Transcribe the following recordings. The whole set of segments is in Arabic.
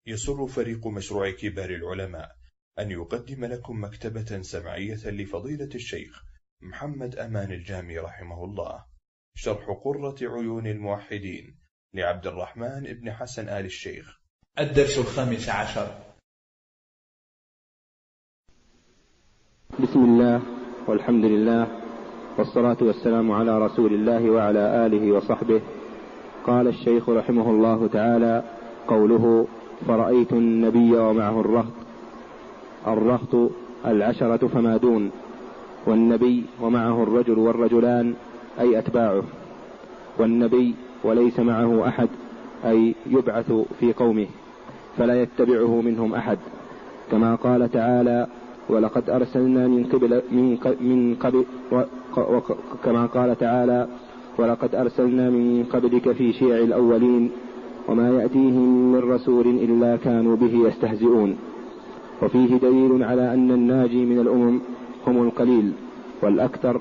يسر فريق مشروع كبار العلماء أن يقدم لكم مكتبة سمعية لفضيلة الشيخ محمد أمان الجامي رحمه الله، شرح قرة عيون الموحدين لعبد الرحمن بن حسن آل الشيخ. الدرس 15. بسم الله والحمد لله والصلاة والسلام على رسول الله وعلى آله وصحبه. قال الشيخ رحمه الله تعالى: قوله فرأيت النبي ومعه الرهط. الرهط 10 فما دون، والنبي ومعه الرجل والرجلان أي أتباعه، والنبي وليس معه أحد أي يبعث في قومه فلا يتبعه منهم أحد، كما قال تعالى: ولقد أرسلنا كما قال تعالى: ولقد أرسلنا من قبلك في شيع الأولين وما يأتيهم من رسول إلا كانوا به يستهزئون. وفيه دليل على أن الناجي من الأمم هم القليل، والأكثر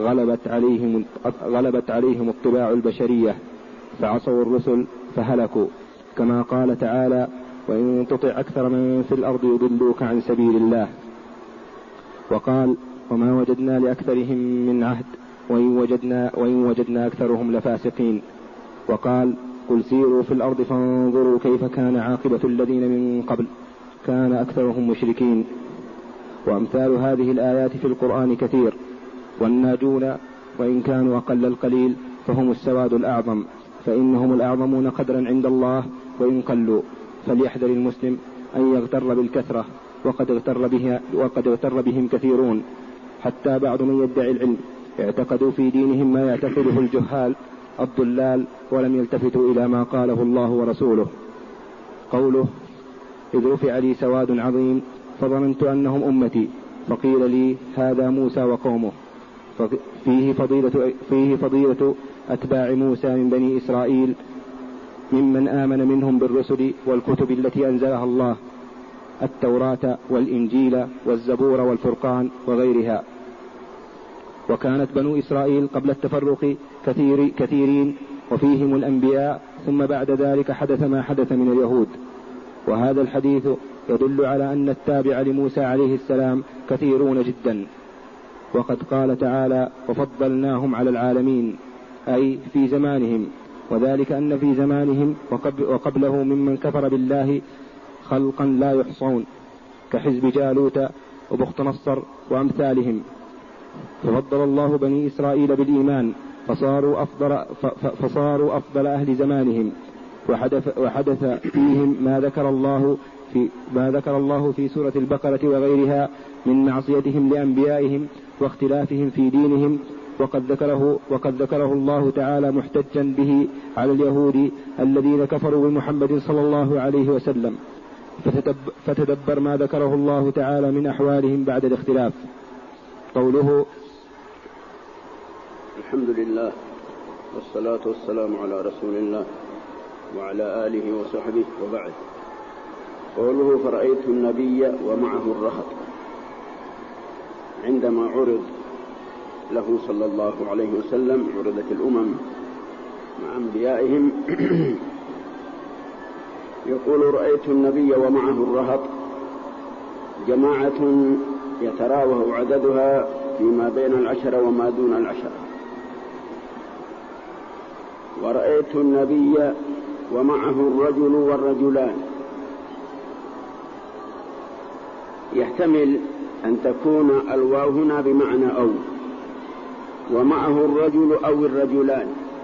غلبت عليهم الطباع البشرية فعصوا الرسل فهلكوا، كما قال تعالى: وإن تطع أكثر من في الأرض يضلوك عن سبيل الله. وقال: وما وجدنا لأكثرهم من عهد وإن وجدنا أكثرهم لفاسقين. وقال: قل سيروا في الأرض فانظروا كيف كان عاقبة الذين من قبل كان أكثرهم مشركين. وأمثال هذه الآيات في القرآن كثير، والناجون وإن كانوا أقل القليل فهم السواد الأعظم، فإنهم الأعظمون قدرا عند الله وإن قلوا. فليحذر المسلم أن يغتر بالكثرة، وقد اغتر بهم كثيرون، حتى بعض من يدعي العلم اعتقدوا في دينهم ما يعتقده الجهال الضلال ولم يلتفتوا إلى ما قاله الله ورسوله. قوله: إذ رفع لي سواد عظيم فظننت أنهم أمتي فقيل لي هذا موسى وقومه. فيه فضيلة أتباع موسى من بني إسرائيل ممن آمن منهم بالرسل والكتب التي أنزلها الله، التوراة والإنجيل والزبور والفرقان وغيرها. وكانت بنو إسرائيل قبل التفرق كثيرين وفيهم الأنبياء، ثم بعد ذلك حدث ما حدث من اليهود. وهذا الحديث يدل على أن التابع لموسى عليه السلام كثيرون جدا. وقد قال تعالى: وفضلناهم على العالمين، أي في زمانهم، وذلك أن في زمانهم وقبله ممن كفر بالله خلقا لا يحصون كحزب جالوت وبخت نصر وأمثالهم. ففضل الله بني إسرائيل بالإيمان فصاروا أفضل أهل زمانهم، وحدث فيهم ما ذكر الله في سورة البقرة وغيرها من معصيتهم لأنبيائهم واختلافهم في دينهم، وقد ذكره الله تعالى محتجا به على اليهود الذين كفروا بمحمد صلى الله عليه وسلم. فتدبر ما ذكره الله تعالى من أحوالهم بعد الاختلاف. قوله: الحمد لله والصلاة والسلام على رسول الله وعلى آله وصحبه، وبعد. قوله: فرأيت النبي ومعه الرهط. عندما عرض له صلى الله عليه وسلم عرضت الأمم مع أنبيائهم يقول: رأيت النبي ومعه الرهط، جماعة يتراوح عددها فيما بين 10 وما دون 10. ورأيت النبي ومعه الرجل والرجلان، يحتمل أن تكون الواو هنا بمعنى أو، ومعه الرجل أو الرجلان،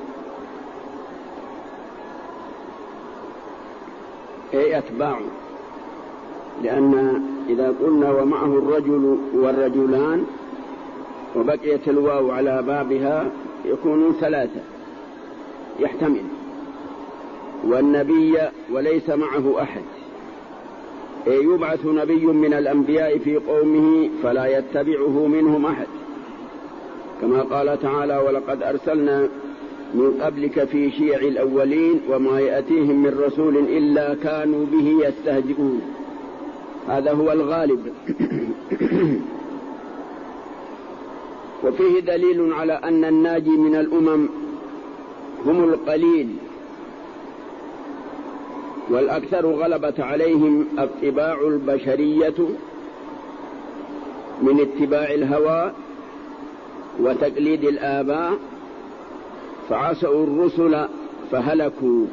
أي أتباع، لأن إذا قلنا ومعه الرجل والرجلان وبقيت الواو على بابها يكونون 3، يحتمل. والنبي وليس معه أحد، أي يبعث نبي من الأنبياء في قومه فلا يتبعه منهم أحد، كما قال تعالى: ولقد أرسلنا من قبلك في شيع الأولين وما يأتيهم من رسول إلا كانوا به يستهزئون. هذا هو الغالب. وفيه دليل على أن الناجي من الأمم هم القليل، والأكثر غلبت عليهم اتباع البشرية من اتباع الهوى وتقليد الآباء، فعصوا الرسل فهلكوا،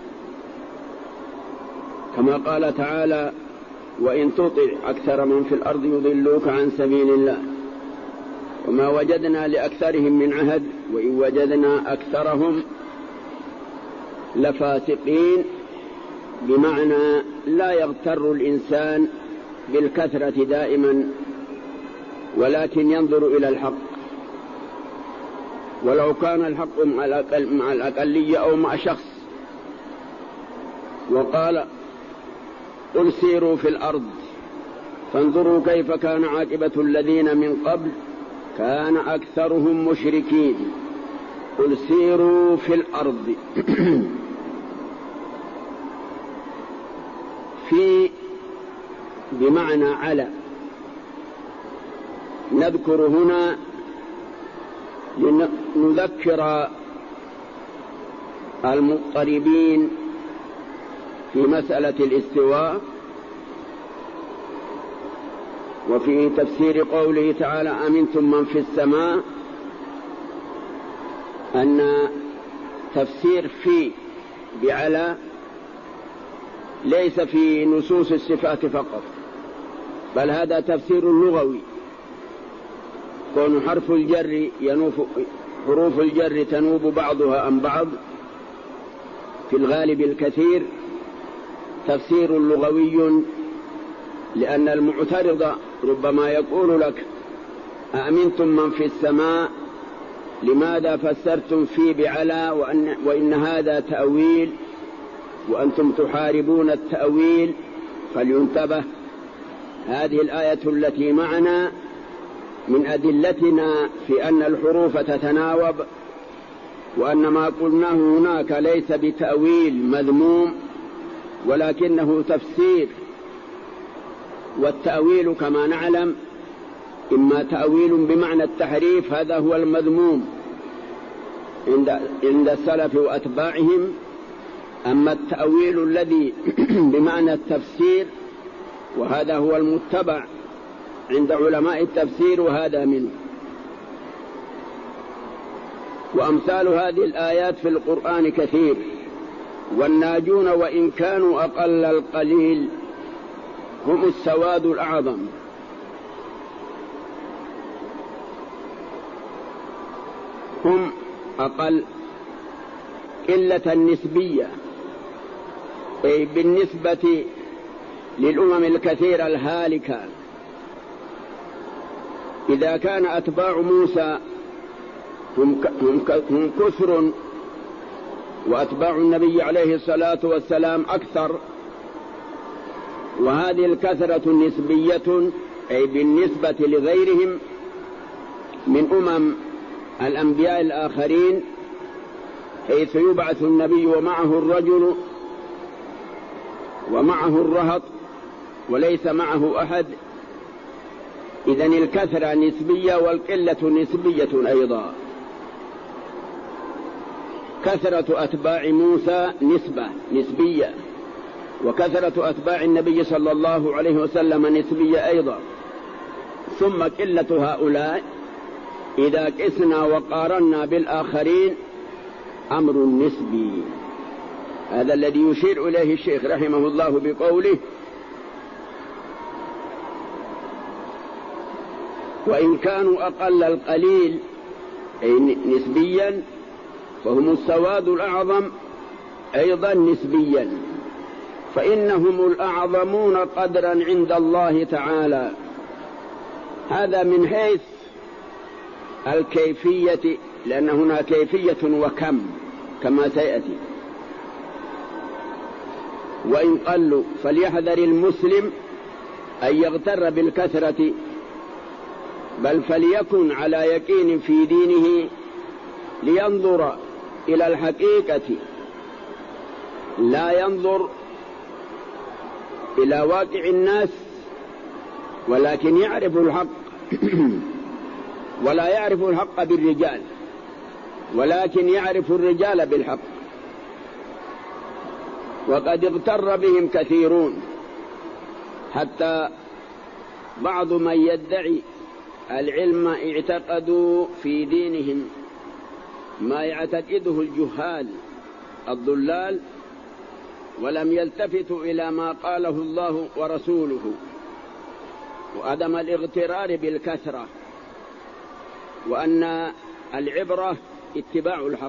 كما قال تعالى: وإن تطع أكثر من في الأرض يضلوك عن سبيل الله وما وجدنا لأكثرهم من عهد وإن وجدنا أكثرهم لفاسقين. بمعنى لا يغتر الإنسان بالكثرة دائما، ولكن ينظر إلى الحق، ولو كان الحق مع الأقلية أو مع شخص. وقال: قل سيروا في الأرض فانظروا كيف كان عاقبة الذين من قبل كان أكثرهم مشركين. قل سيروا في الأرض في بمعنى على. نذكر هنا لنذكر المضطربين في مسألة الاستواء، وفي تفسير قوله تعالى: أمنتم من في السماء، أن تفسير في بعلى ليس في نصوص الصفات فقط، بل هذا تفسير لغوي، كون حرف الجر حروف الجر تنوب بعضها عن بعض في الغالب الكثير، تفسير لغوي، لأن المعترض ربما يقول لك: أأمنتم من في السماء، لماذا فسرتم في بعلى وإن هذا تأويل وأنتم تحاربون التأويل؟ فلينتبه، هذه الآية التي معنا من أدلتنا في أن الحروف تتناوب، وأن ما قلناه هناك ليس بتأويل مذموم ولكنه تفسير، والتأويل كما نعلم إما تأويل بمعنى التحريف، هذا هو المذموم عند السلف وأتباعهم، أما التأويل الذي بمعنى التفسير وهذا هو المتبع عند علماء التفسير، وهذا منه. وأمثال هذه الآيات في القرآن كثير. والناجون وإن كانوا أقل القليل هم السواد الأعظم. هم أقل قلة نسبية، أي بالنسبة للأمم الكثيرة الهالكة. إذا كان أتباع موسى هم كثر، وأتباع النبي عليه الصلاة والسلام أكثر، وهذه الكثرة نسبية أي بالنسبة لغيرهم من الأنبياء الآخرين، حيث يبعث النبي ومعه الرجل ومعه الرهط وليس معه أحد. إذن الكثرة نسبية والقلة نسبية أيضا. كثرة أتباع موسى نسبية، وكثرة أتباع النبي صلى الله عليه وسلم نسبية أيضا. ثم قلة هؤلاء إذا قسنا وقارنا بالآخرين أمر نسبي. هذا الذي يشير إليه الشيخ رحمه الله بقوله: وإن كانوا أقل القليل أي نسبيا فهم السواد الأعظم أيضا نسبيا، فإنهم الأعظمون قدرا عند الله تعالى. هذا من حيث الكيفية، لأن هنا كيفية وكم كما سيأتي. وإن قلوا فليحذر المسلم أن يغتر بالكثرة، بل فليكن على يقين في دينه لينظر إلى الحقيقة، لا ينظر إلى واقع الناس، ولكن يعرف الحق ولا يعرف الحق بالرجال، ولكن يعرف الرجال بالحق. وقد اغتر بهم كثيرون، حتى بعض من يدعي العلم اعتقدوا في دينهم ما يعتقده الجهال الضلال، ولم يلتفتوا إلى ما قاله الله ورسوله، وعدم الاغترار بالكثرة، وأن العبرة اتباع الحق.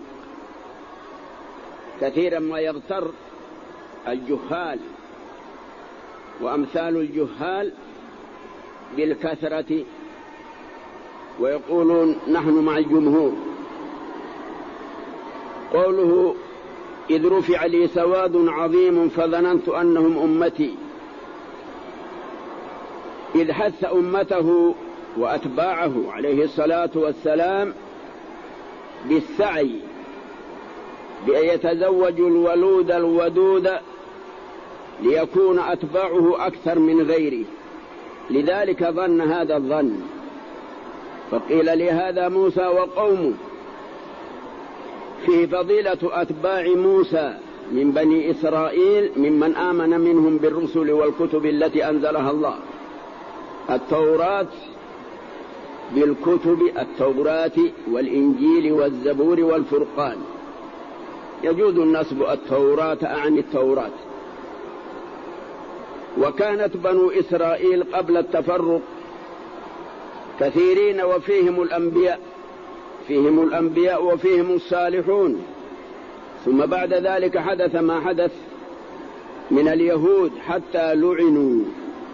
كثيرا ما يغتر الجهال وأمثال الجهال بالكثرة ويقولون نحن مع الجمهور. قوله إذ رفع لي سواد عظيم فظننت أنهم أمتي، إذ حث أمته وأتباعه عليه الصلاة والسلام بالسعي بأن يتزوجوا الولود الودود ليكون أتباعه أكثر من غيره، لذلك ظن هذا الظن. فقيل لهذا موسى وقومه فيه فضيلة أتباع موسى من بني إسرائيل ممن آمن منهم بالرسل والكتب التي أنزلها الله. التوراة بالكتب، التوراة والإنجيل والزبور والفرقان، يجوز النسب التوراة عن التوراة. وكانت بنو إسرائيل قبل التفرق كثيرين وفيهم الأنبياء، فيهم الأنبياء وفيهم الصالحون، ثم بعد ذلك حدث ما حدث من اليهود حتى لعنوا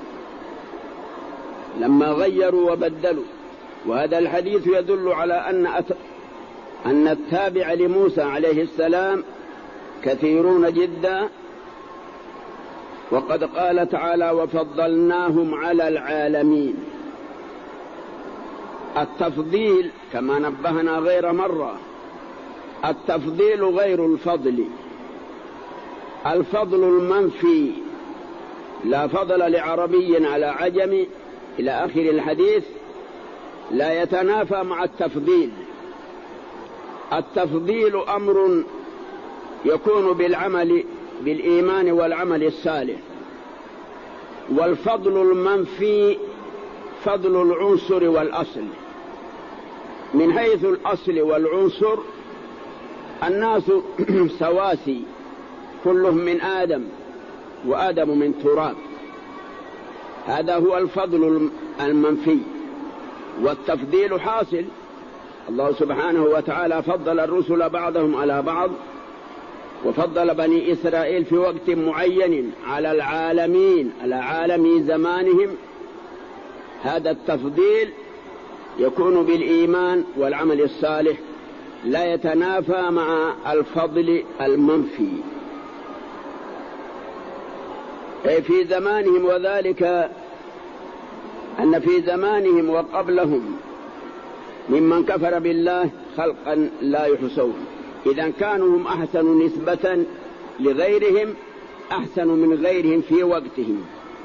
لما غيروا وبدلوا. وهذا الحديث يدل على أن التابع لموسى عليه السلام كثيرون جدا. وقد قال تعالى وفضلناهم على العالمين. التفضيل كما نبهنا غير مرة، التفضيل غير الفضل. الفضل المنفي، لا فضل لعربي على عجمي إلى آخر الحديث، لا يتنافى مع التفضيل. التفضيل أمر يكون بالعمل بالإيمان والعمل الصالح، والفضل المنفي فضل العنصر والأصل. من حيث الأصل والعنصر الناس سواسي، كلهم من آدم وآدم من تراب، هذا هو الفضل المنفي. والتفضيل حاصل، الله سبحانه وتعالى فضل الرسل بعضهم على بعض، وفضل بني إسرائيل في وقت معين على العالمين، على عالم زمانهم. هذا التفضيل يكون بالإيمان والعمل الصالح، لا يتنافى مع الفضل المنفي. أي في زمانهم، وذلك أن في زمانهم وقبلهم ممن كفر بالله خلقا لا يحصون، إذا كانوا هم أحسن نسبة لغيرهم، أحسن من غيرهم في وقتهم.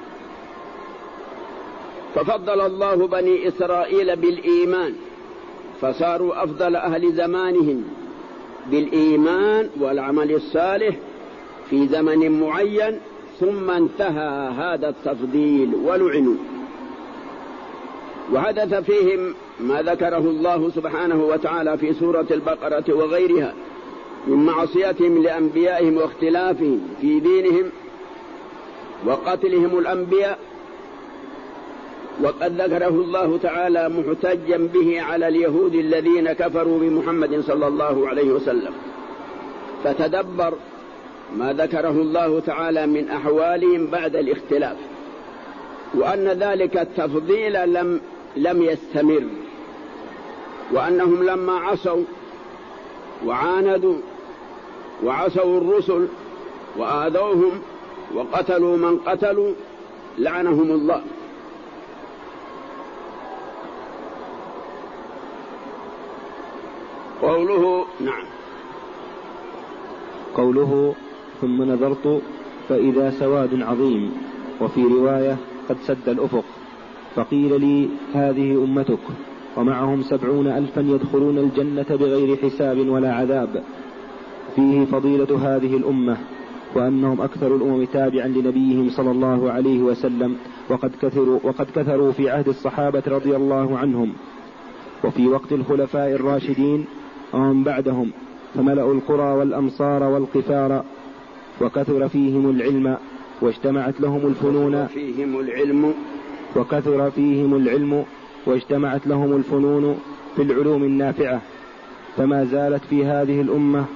ففضل الله بني إسرائيل بالإيمان، فصاروا أفضل أهل زمانهم بالإيمان والعمل الصالح في زمن معين، ثم انتهى هذا التفضيل ولعنوا. وحدث فيهم ما ذكره الله سبحانه وتعالى في سورة البقرة وغيرها من معصيتهم لأنبيائهم واختلافهم في دينهم وقتلهم الأنبياء. وقد ذكره الله تعالى محتجا به على اليهود الذين كفروا بمحمد صلى الله عليه وسلم. فتدبر ما ذكره الله تعالى من أحوالهم بعد الاختلاف، وأن ذلك التفضيل لم يستمر، وأنهم لما عصوا وعاندوا وعصوا الرسل وآذوهم وقتلوا من قتلوا لعنهم الله. قوله نعم، قوله ثم نظرت فإذا سواد عظيم، وفي رواية قد سد الأفق، فقيل لي هذه أمتك ومعهم 70,000 يدخلون الجنة بغير حساب ولا عذاب. فيه فضيلة هذه الأمة، وأنهم أكثر الأمم تابعا لنبيهم صلى الله عليه وسلم، وقد كثروا في عهد الصحابة رضي الله عنهم وفي وقت الخلفاء الراشدين ومن بعدهم، فملأوا القرى والأمصار والقفار، وكثر فيهم العلم واجتمعت لهم الفنون واجتمعت لهم الفنون في العلوم النافعة، فما زالت في هذه الأمة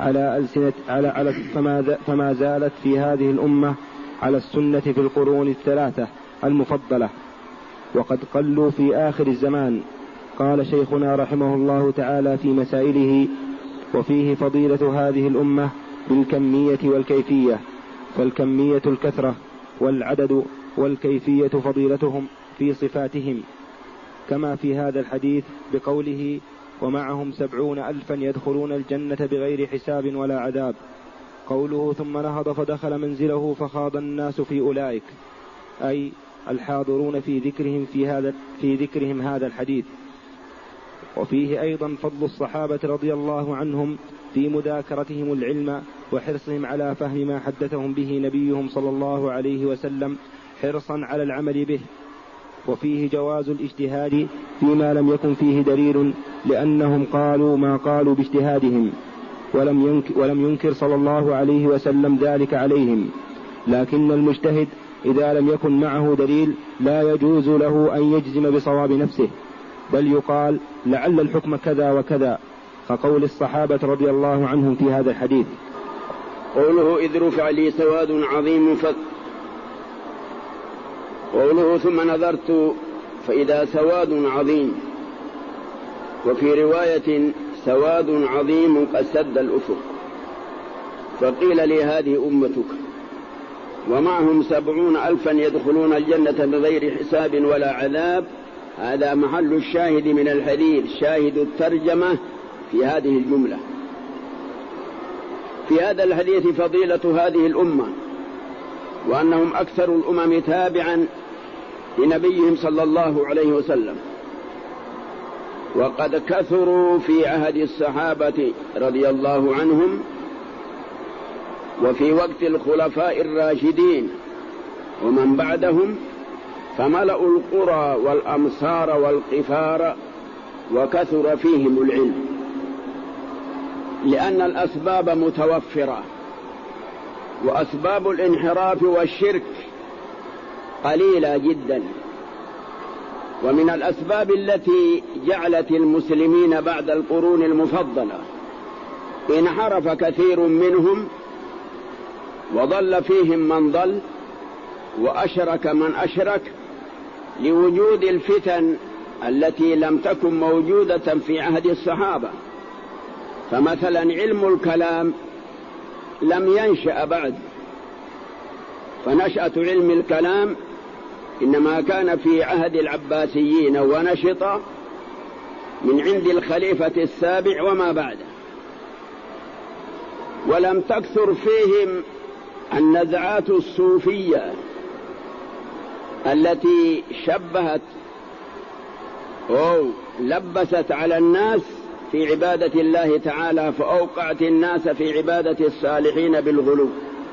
على السنة في القرون الثلاثة المفضلة، وقد قلوا في آخر الزمان. قال شيخنا رحمه الله تعالى في مسائله: وفيه فضيلة هذه الأمة بالكمية والكيفية، فالكمية الكثرة والعدد، والكيفية فضيلتهم في صفاتهم، كما في هذا الحديث بقوله: ومعهم 70,000 يدخلون الجنة بغير حساب ولا عذاب. قوله: ثم نهض فدخل منزله فخاض الناس في أولئك، أي الحاضرون في ذكرهم هذا الحديث. وفيه أيضا فضل الصحابة رضي الله عنهم في مذاكرتهم العلم وحرصهم على فهم ما حدثهم به نبيهم صلى الله عليه وسلم حرصا على العمل به. وفيه جواز الاجتهاد فيما لم يكن فيه دليل، لأنهم قالوا ما قالوا باجتهادهم، ولم ينكر صلى الله عليه وسلم ذلك عليهم. لكن المجتهد إذا لم يكن معه دليل لا يجوز له أن يجزم بصواب نفسه، بل يقال لعل الحكم كذا وكذا، كقول الصحابة رضي الله عنهم في هذا الحديث. قوله: إذ رفع لي سواد عظيم قوله: ثم نظرت فإذا سواد عظيم، وفي رواية: سواد عظيم قد سد الأفق. فقيل لي: هذه أمتك، ومعهم 70,000 يدخلون الجنة بغير حساب ولا عذاب. هذا محل الشاهد من الحديث، شاهد الترجمة في هذه الجملة. في هذا الحديث فضيلة هذه الأمة، وأنهم أكثر الأمم تابعا لنبيهم صلى الله عليه وسلم، وقد كثروا في عهد الصحابة رضي الله عنهم وفي وقت الخلفاء الراشدين ومن بعدهم، فملأوا القرى والأمصار والقفار، وكثر فيهم العلم، لأن الأسباب متوفرة، وأسباب الانحراف والشرك قليلة جدا. ومن الأسباب التي جعلت المسلمين بعد القرون المفضلة انحرف كثير منهم، وضل فيهم من ضل، وأشرك من أشرك، لوجود الفتن التي لم تكن موجودة في عهد الصحابة. فمثلا علم الكلام لم ينشأ بعد، فنشأة علم الكلام إنما كان في عهد العباسيين، ونشط من عند الخليفة السابع وما بعده. ولم تكثر فيهم النزعات الصوفية التي شبهت أو لبست على الناس في عبادة الله تعالى، فأوقعت الناس في عبادة الصالحين بالغلو.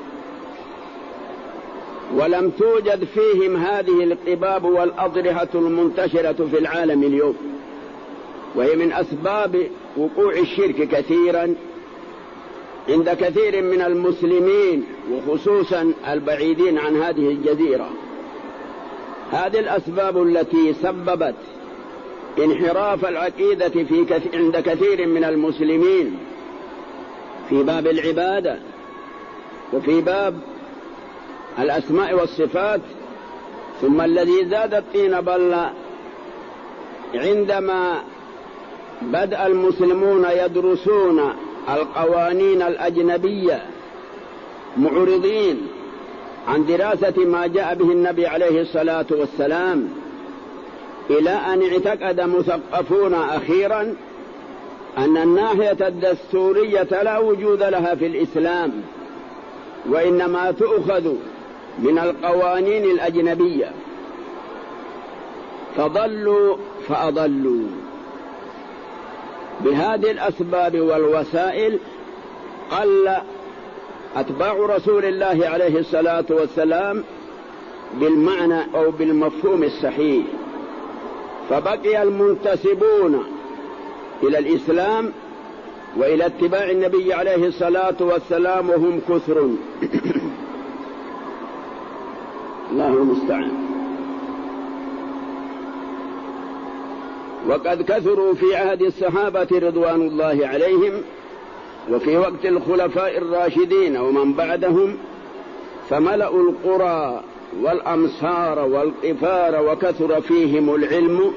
ولم توجد فيهم هذه القباب والأضرحة المنتشرة في العالم اليوم، وهي من أسباب وقوع الشرك كثيرا عند كثير من المسلمين، وخصوصا البعيدين عن هذه الجزيرة. هذه الأسباب التي سببت انحراف العقيدة عند كثير من المسلمين في باب العبادة وفي باب الأسماء والصفات. ثم الذي زاد الطين بلة عندما بدأ المسلمون يدرسون القوانين الأجنبية، معرضين عن دراسة ما جاء به النبي عليه الصلاة والسلام، إلى أن اعتقد مثقفون أخيرا أن الناحية الدستورية لا وجود لها في الإسلام، وإنما تؤخذ من القوانين الأجنبية، فضلوا فأضلوا. بهذه الأسباب والوسائل قل أتباع رسول الله عليه الصلاة والسلام بالمعنى أو بالمفهوم الصحيح، فبقي المنتسبون إلى الإسلام وإلى اتباع النبي عليه الصلاة والسلام وهم كثر. الله المستعان. وقد كثروا في عهد الصحابة رضوان الله عليهم، وفي وقت الخلفاء الراشدين ومن بعدهم، فملأوا القرى والأمصار والقفار وكثر فيهم العلم،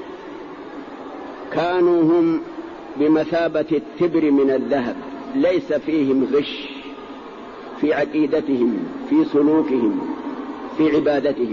كانوا هم بمثابة التبر من الذهب، ليس فيهم غش في عقيدتهم، في سلوكهم، في عبادتهم،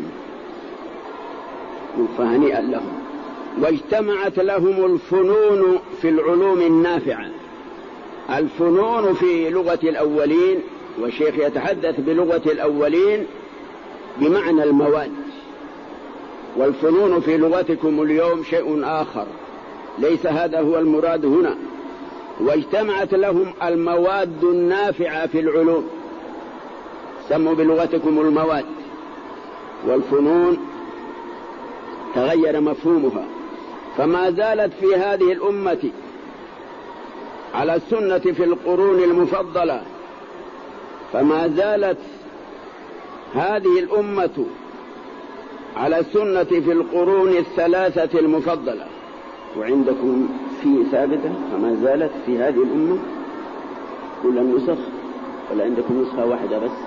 فهنيئا لهم. واجتمعت لهم الفنون في العلوم النافعة. الفنون في لغة الأولين، والشيخ يتحدث بلغة الأولين بمعنى المواد، والفنون في لغتكم اليوم شيء آخر، ليس هذا هو المراد هنا. واجتمعت لهم المواد النافعة في العلوم، سموا بلغتكم المواد، والفنون تغير مفهومها. فما زالت في هذه الأمة على السنة في القرون المفضلة، فما زالت هذه الأمة على السنة في القرون الثلاثة المفضلة. وعندكم في ثابتة فما زالت في هذه الأمة كل النسخ، ولا عندكم نسخة واحدة بس؟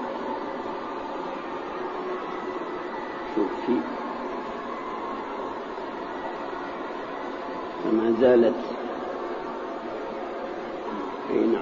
شوف في فما زالت، اي نعم،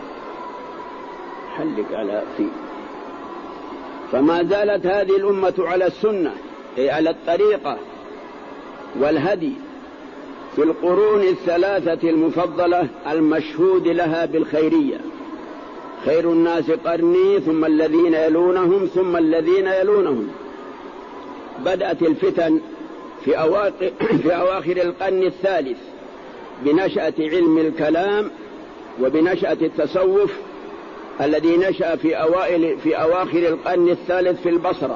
حلق على في. فما زالت هذه الأمة على السنة، أي على الطريقة والهدي في القرون الثلاثة المفضلة المشهود لها بالخيرية. خير الناس قرني ثم الذين يلونهم ثم الذين يلونهم. بدأت الفتن في أواخر القرن الثالث بنشأة علم الكلام وبنشأة التصوف الذي نشأ في أواخر القرن الثالث في البصرة.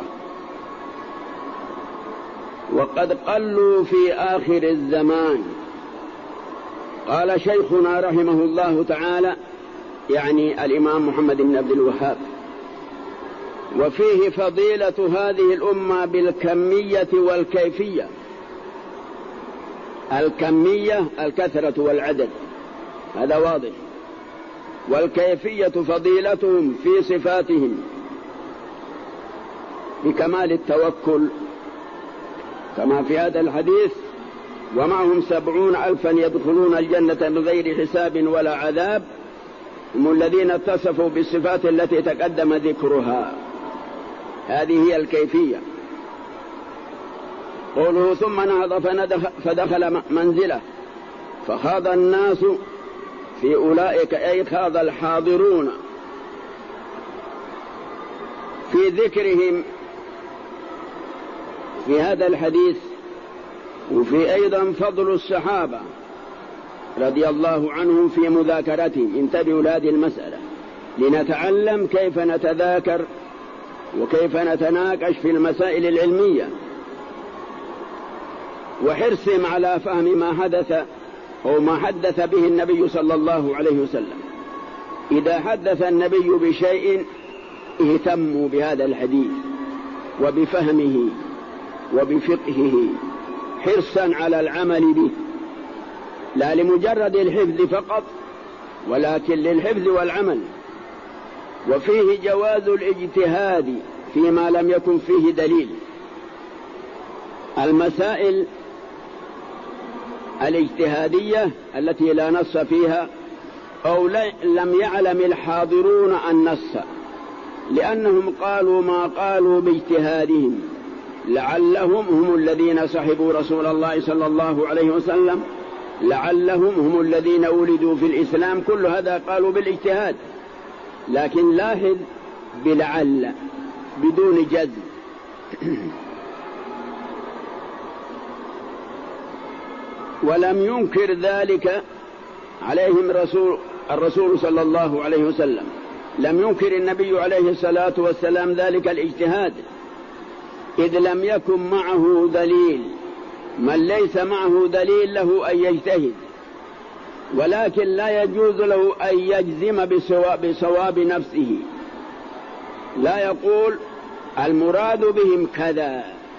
وقد قلوا في آخر الزمان. قال شيخنا رحمه الله تعالى، يعني الإمام محمد بن عبد الوهاب: وفيه فضيلة هذه الأمة بالكمية والكيفية. الكمية الكثرة والعدد، هذا واضح. والكيفية فضيلتهم في صفاتهم بكمال التوكل، كما في هذا الحديث: ومعهم 70,000 يدخلون الجنة بغير حساب ولا عذاب، هم الذين اتصفوا بالصفات التي تقدم ذكرها. هذه هي الكيفية. قوله: ثم نهض فدخل منزله فخاض الناس في أولئك، أي خاض الحاضرون في ذكرهم في هذا الحديث. وفي أيضا فضل الصحابة رضي الله عنهم في مذاكرتهم. انتبهوا لهذه المسألة لنتعلم كيف نتذاكر وكيف نتناقش في المسائل العلمية، وحرصهم على فهم ما حدث أو ما حدث به النبي صلى الله عليه وسلم. إذا حدث النبي بشيء اهتموا بهذا الحديث وبفهمه وبفقهه حرصا على العمل به، لا لمجرد الحفظ فقط، ولكن للحفظ والعمل. وفيه جواز الاجتهاد فيما لم يكن فيه دليل. المسائل الاجتهادية التي لا نص فيها أو لم يعلم الحاضرون النص، لأنهم قالوا ما قالوا باجتهادهم، لعلهم هم الذين صحبوا رسول الله صلى الله عليه وسلم، لعلهم هم الذين ولدوا في الإسلام، كل هذا قالوا بالاجتهاد. لكن لاحظ بلعل بدون جزم. ولم ينكر ذلك عليهم الرسول صلى الله عليه وسلم، لم ينكر النبي عليه الصلاة والسلام ذلك الاجتهاد، إذ لم يكن معه دليل. من ليس معه دليل له أن يجتهد، ولكن لا يجوز له أن يجزم بصواب نفسه، لا يقول المراد بهم كذا،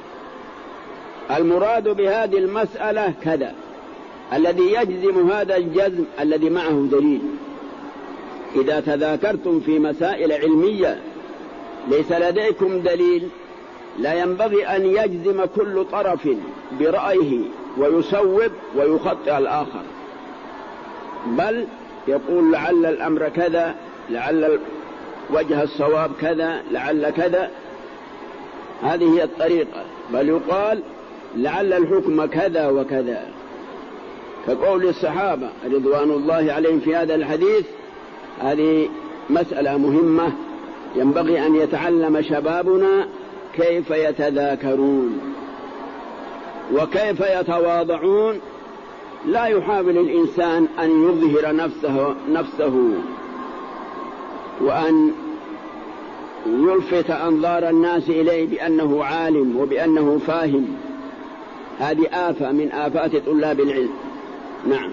المراد بهذه المسألة كذا. الذي يجزم هذا الجزم الذي معه دليل. إذا تذاكرتم في مسائل علمية ليس لديكم دليل، لا ينبغي أن يجزم كل طرف برأيه ويصوب ويخطئ الآخر، بل يقول لعل الأمر كذا، لعل وجه الصواب كذا، لعل كذا. هذه هي الطريقة. بل يقال لعل الحكم كذا وكذا، كقول الصحابة رضوان الله عليهم في هذا الحديث. هذه مسألة مهمة ينبغي أن يتعلم شبابنا كيف يتذاكرون وكيف يتواضعون. لا يحاول الإنسان أن يظهر نفسه وأن يلفت أنظار الناس إليه بأنه عالم وبأنه فاهم. هذه آفة من آفات طلاب العلم. نعم.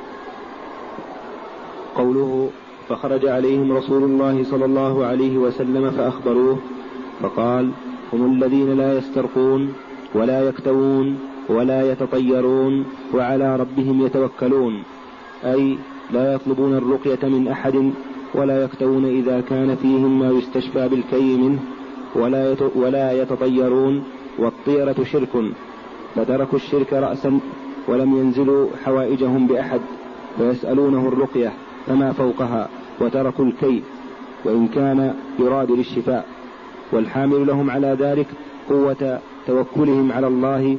قوله فخرج عليهم رسول الله صلى الله عليه وسلم فأخبروه فقال هم الذين لا يسترقون ولا يكتوون ولا يتطيرون وعلى ربهم يتوكلون، أي لا يطلبون الرقية من أحد ولا يكتوون إذا كان فيهم ما يستشفى بالكي منه ولا يتطيرون، والطيرة شرك، فتركوا الشرك رأسا ولم ينزلوا حوائجهم بأحد فيسألونه الرقية فما فوقها، وتركوا الكي وإن كان يراد للشفاء. والحامل لهم على ذلك قوة توكلهم على الله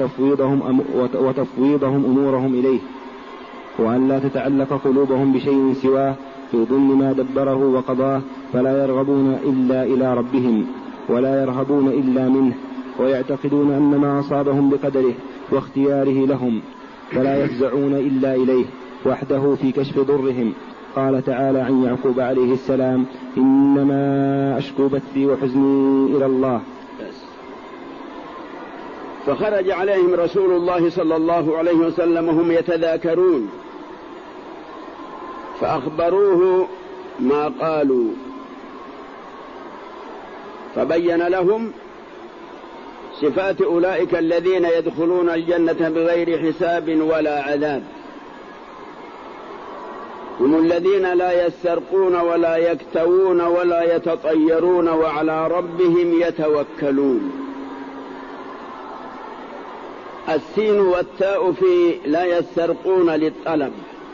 وتفويضهم أمورهم إليه، وأن لا تتعلق قلوبهم بشيء سواه في ضمن ما دبره وقضاه، فلا يرغبون إلا إلى ربهم ولا يرهبون إلا منه، ويعتقدون أن ما أصابهم بقدره واختياره لهم، فلا يفزعون إلا إليه وحده في كشف ضرهم. قال تعالى عن يعقوب عليه السلام إنما أشكو بثي وحزني إلى الله. فخرج عليهم رسول الله صلى الله عليه وسلم وهم يتذاكرون فأخبروه ما قالوا، فبين لهم صفات أولئك الذين يدخلون الجنة بغير حساب ولا عذاب. هم الذين لا يسترقون ولا يكتوون ولا يتطيرون وعلى ربهم يتوكلون. السين والتاء في لا يسترقون للطلب،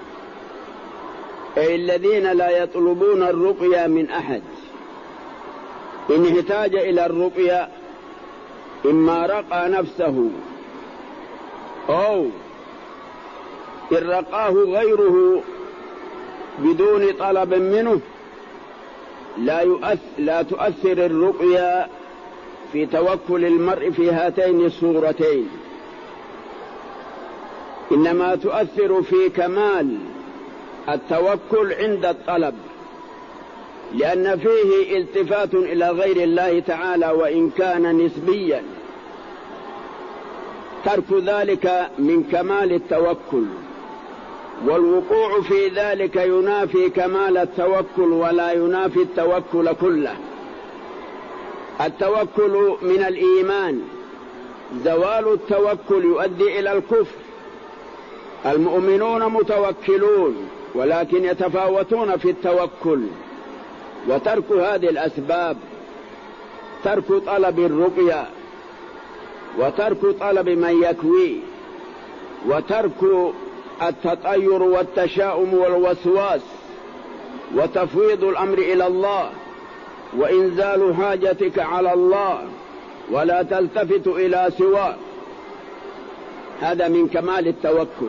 أي الذين لا يطلبون الرقية من أحد. إن احتاج إلى الرقية إما رقى نفسه أو إن رقاه غيره بدون طلب منه لا تؤثر الرقية في توكل المرء في هاتين الصورتين، إنما تؤثر في كمال التوكل عند الطلب، لأن فيه التفات إلى غير الله تعالى وإن كان نسبيا. ترك ذلك من كمال التوكل، والوقوع في ذلك ينافي كمال التوكل ولا ينافي التوكل كله. التوكل من الإيمان، زوال التوكل يؤدي إلى الكفر. المؤمنون متوكلون ولكن يتفاوتون في التوكل، وترك هذه الأسباب، ترك طلب الرقية وترك طلب من يكوي وترك التطير والتشاؤم والوسواس وتفويض الأمر إلى الله وإنزال حاجتك على الله ولا تلتفت إلى سواه، هذا من كمال التوكل.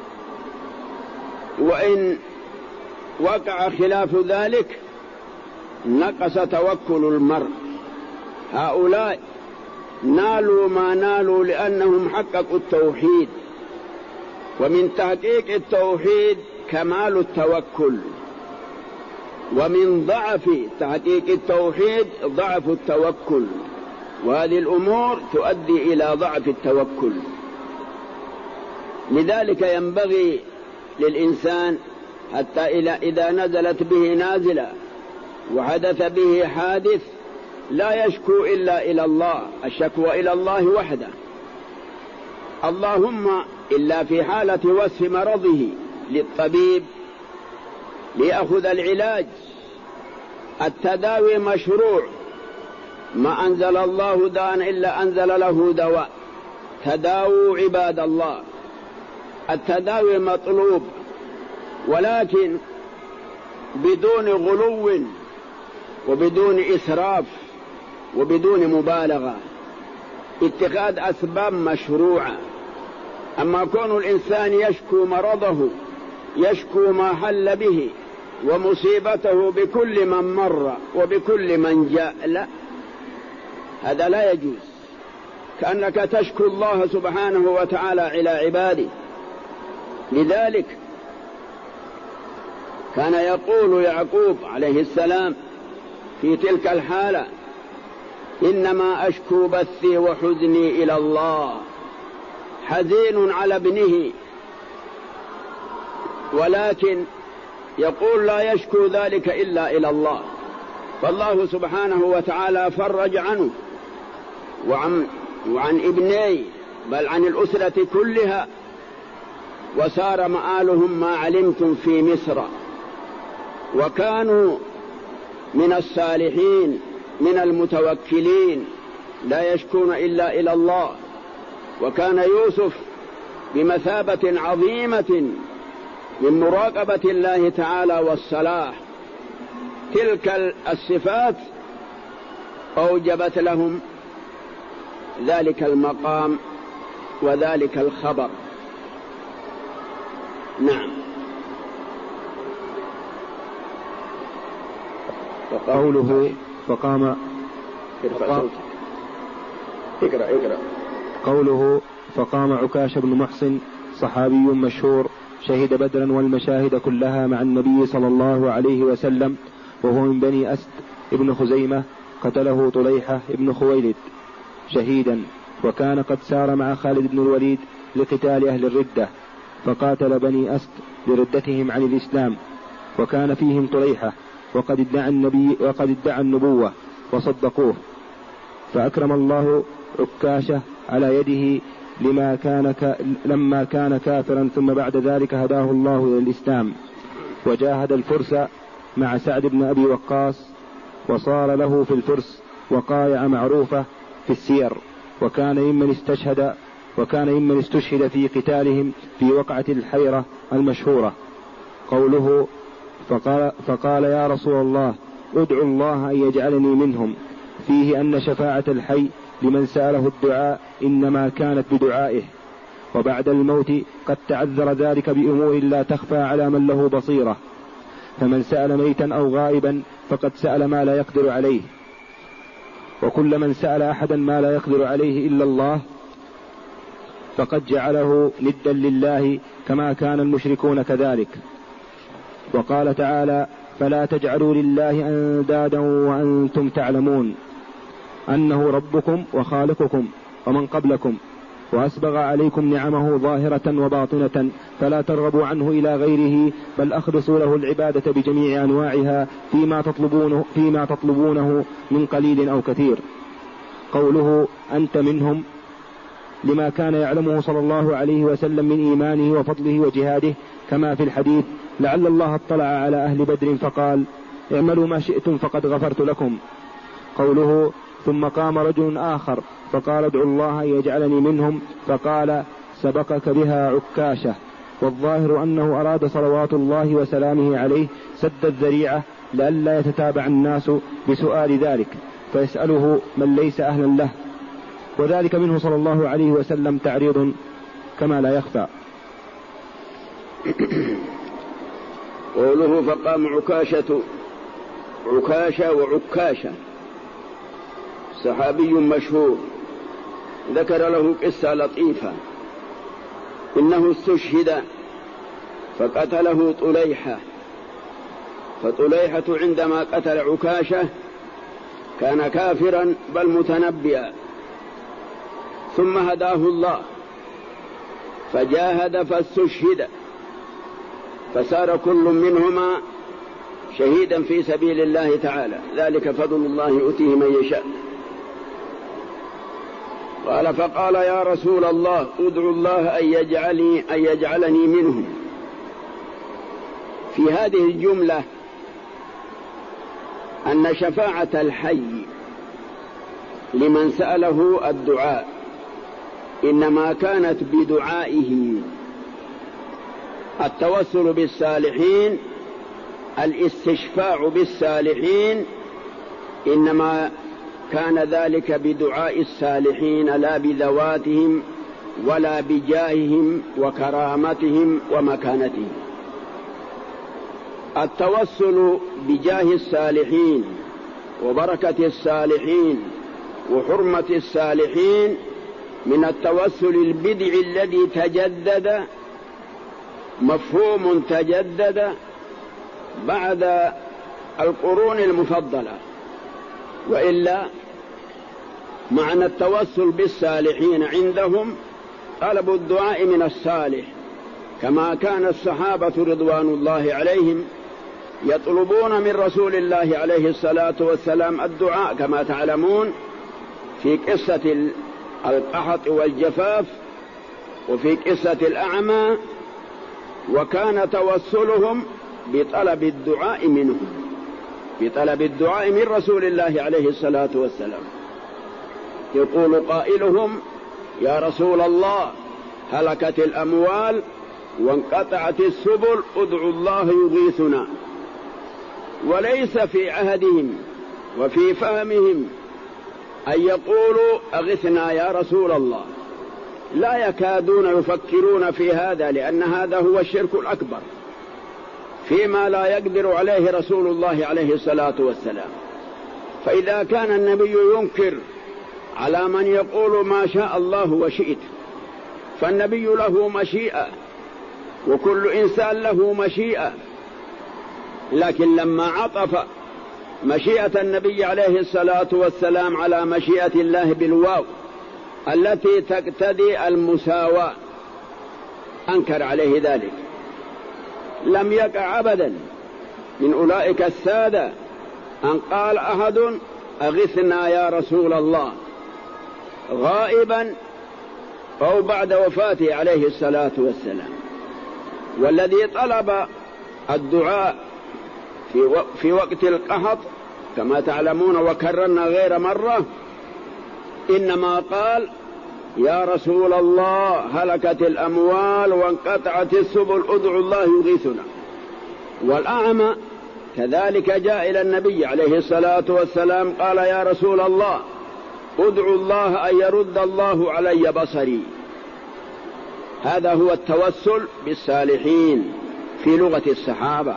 وإن وقع خلاف ذلك نقص توكل المرء. هؤلاء نالوا ما نالوا لأنهم حققوا التوحيد، ومن تحقيق التوحيد كمال التوكل. ومن ضعف تحقيق التوحيد ضعف التوكل، وهذه الأمور تؤدي إلى ضعف التوكل. لذلك ينبغي للإنسان حتى إذا نزلت به نازلة وحدث به حادث لا يشكو إلا إلى الله، الشكوى إلى الله وحده، اللهم إلا في حالة وصف مرضه للطبيب ليأخذ العلاج. التداوي مشروع، ما أنزل الله داء إلا أنزل له دواء. تداووا عباد الله، التداوي مطلوب، ولكن بدون غلو وبدون إسراف وبدون مبالغة. اتخاذ أسباب مشروعة. أما كون الإنسان يشكو مرضه، يشكو ما حل به ومصيبته بكل من مر وبكل من جاء، لا، هذا لا يجوز. كأنك تشكو الله سبحانه وتعالى على عباده. لذلك كان يقول يعقوب عليه السلام في تلك الحالة: إنما أشكو بثي وحزني إلى الله. حزين على ابنه، ولكن يقول لا يشكو ذلك إلا إلى الله. فالله سبحانه وتعالى فرج عنه وعن ابنيه، بل عن الأسرة كلها، وسار مآلهم ما علمتم في مصر، وكانوا من الصالحين من المتوكلين لا يشكون إلا إلى الله. وكان يوسف بمثابة عظيمة من مراقبة الله تعالى والصلاح. تلك الصفات أوجبت لهم ذلك المقام وذلك الخبر. نعم. قوله فقام اقرأ. قوله فقام عكاشة بن محصن صحابي مشهور شهد بدرا والمشاهد كلها مع النبي صلى الله عليه وسلم، وهو من بني أسد ابن خزيمة، قتله طليحة ابن خويلد شهيدا، وكان قد سار مع خالد بن الوليد لقتال أهل الردة، فقاتل بني أسد لردتهم عن الإسلام، وكان فيهم طليحة وقد ادعى النبوة وصدقوه، فأكرم الله عكاشة على يده لما كان كافرا، ثم بعد ذلك هداه الله إلى الإسلام، وجاهد الفرس مع سعد بن أبي وقاص، وصار له في الفرس وقائع معروفة في السير، وكان ممن استشهد في قتالهم في وقعة الحيرة المشهورة. قوله فقال يا رسول الله ادعو الله أن يجعلني منهم، فيه أن شفاعة الحي لمن سأله الدعاء إنما كانت بدعائه، وبعد الموت قد تعذر ذلك بأمور لا تخفى على من له بصيرة، فمن سأل ميتا أو غائبا فقد سأل ما لا يقدر عليه، وكل من سأل أحدا ما لا يقدر عليه إلا الله فقد جعله ندا لله، كما كان المشركون كذلك. وقال تعالى فلا تجعلوا لله أندادا وأنتم تعلمون أنه ربكم وخالقكم ومن قبلكم، وأسبغ عليكم نعمه ظاهرة وباطنة، فلا ترغبوا عنه إلى غيره، بل أخلصوا له العبادة بجميع أنواعها فيما تطلبونه من قليل أو كثير. قوله أنت منهم لما كان يعلمه صلى الله عليه وسلم من إيمانه وفضله وجهاده، كما في الحديث لعل الله اطلع على أهل بدر فقال اعملوا ما شئتم فقد غفرت لكم. قوله ثم قام رجل آخر فقال ادعوا الله أن يجعلني منهم، فقال سبقك بها عكاشة، والظاهر أنه أراد صلوات الله وسلامه عليه سد الذريعة لئلا يتتابع الناس بسؤال ذلك فيسأله من ليس أهلا له، وذلك منه صلى الله عليه وسلم تعريض كما لا يخفى. قوله فقام عكاشة وعكاشة صحابي مشهور، ذكر له قصة لطيفة، إنه استشهد فقتله طليحة فطليحة عندما قتل عكاشة كان كافرا بل متنبئا، ثم هداه الله فجاهد فاستشهد، فصار كل منهما شهيدا في سبيل الله تعالى، ذلك فضل الله يؤتيه من يشاء. قال فقال يا رسول الله ادعو الله أن يجعلني منهم. في هذه الجملة أن شفاعة الحي لمن سأله الدعاء إنما كانت بدعائه. التوسل بالصالحين، الاستشفاع بالصالحين، إنما كان ذلك بدعاء الصالحين لا بذواتهم ولا بجاههم وكرامتهم ومكانتهم. التوسل بجاه الصالحين وبركة الصالحين وحرمة الصالحين من التوسل البدع الذي تجدد، مفهوم تجدد بعد القرون المفضلة، وإلا معنى التوسل بالصالحين عندهم طلب الدعاء من الصالح، كما كان الصحابة رضوان الله عليهم يطلبون من رسول الله عليه الصلاة والسلام الدعاء، كما تعلمون في قصة القحط والجفاف وفي قصة الأعمى، وكان توسلهم بطلب الدعاء منهم، بطلب الدعاء من رسول الله عليه الصلاة والسلام. يقول قائلهم يا رسول الله هلكت الأموال وانقطعت السبل ادعوا الله يغيثنا. وليس في عهدهم وفي فهمهم أن يقولوا أغثنا يا رسول الله، لا يكادون يفكرون في هذا، لأن هذا هو الشرك الأكبر فيما لا يقدر عليه رسول الله عليه الصلاة والسلام. فإذا كان النبي ينكر على من يقول ما شاء الله وشئت، فالنبي له مشيئة وكل إنسان له مشيئة، لكن لما عطف مشيئة النبي عليه الصلاة والسلام على مشيئة الله بالواو التي تقتضي المساواة أنكر عليه ذلك. لم يقع أبدا من أولئك السادة أن قال أحد أغثنا يا رسول الله غائبا أو بعد وفاته عليه الصلاة والسلام. والذي طلب الدعاء في وقت القحط كما تعلمون وكررنا غير مرة إنما قال يا رسول الله هلكت الأموال وانقطعت السبل ادعوا الله يغيثنا. والأعمى كذلك جاء إلى النبي عليه الصلاة والسلام قال يا رسول الله ادعوا الله أن يرد الله علي بصري. هذا هو التوسل بالصالحين في لغة الصحابة.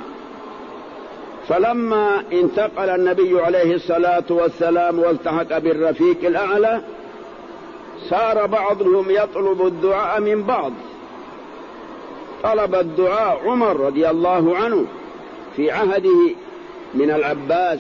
فلما انتقل النبي عليه الصلاة والسلام والتحق بالرفيق الأعلى صار بعضهم يطلب الدعاء من بعض. طلب الدعاء عمر رضي الله عنه في عهده من العباس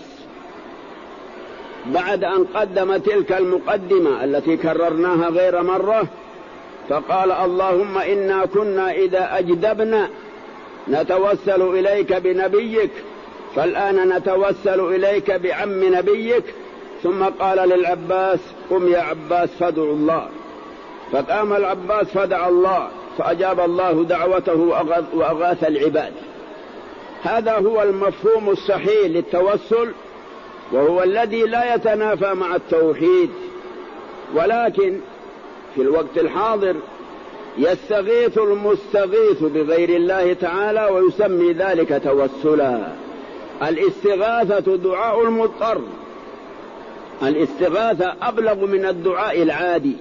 بعد أن قدم تلك المقدمة التي كررناها غير مرة، فقال اللهم إنا كنا إذا أجدبنا نتوسل إليك بنبيك، فالآن نتوسل إليك بعم نبيك. ثم قال للعباس قم يا عباس فادعوا الله. فقام العباس فدعا الله فأجاب الله دعوته وأغاث العباد. هذا هو المفهوم الصحيح للتوسل، وهو الذي لا يتنافى مع التوحيد. ولكن في الوقت الحاضر يستغيث المستغيث بغير الله تعالى ويسمي ذلك توسلا. الاستغاثة دعاء المضطر، الاستغاثة أبلغ من الدعاء العادي،